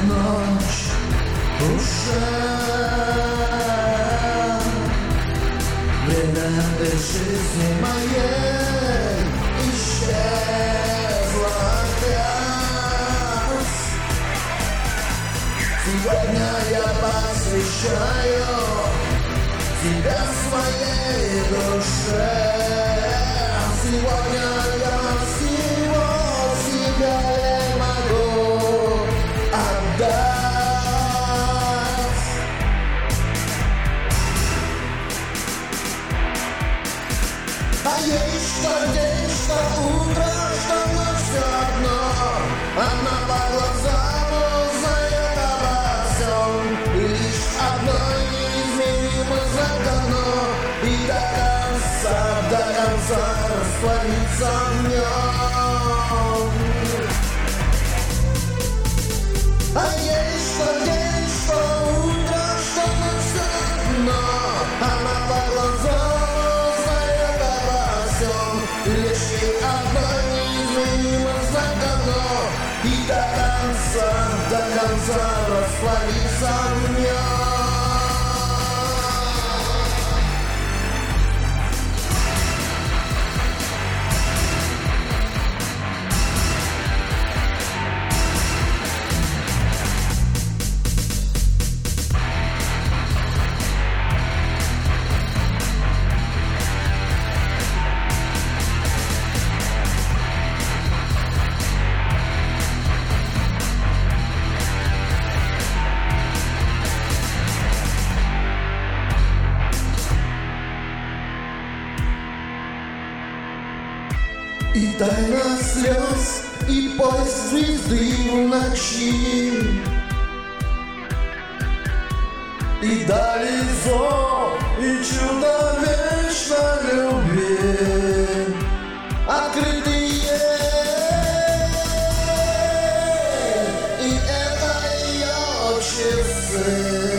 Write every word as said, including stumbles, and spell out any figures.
ночь уже. Время этой жизни моей исчезло опять. Сегодня я посвящаю тебя своей душе. Сегодня я всего себя не могу отдать. А есть что день, что утро, что ночь, все одно. Она по глазам узнает обо всем. И лишь одно неизменимо законно. И до конца, до конца раствориться в нем. А есть что день, что утро, что ночь, все одно. Она по глазам узнает обо всем. Лишь одно неизменимо законно. И до конца, до конца раствориться в нем. И тайна слез, и поиск звезды в ночи, и дали зов, и чудо вечной любви, открытые. И это ее часы.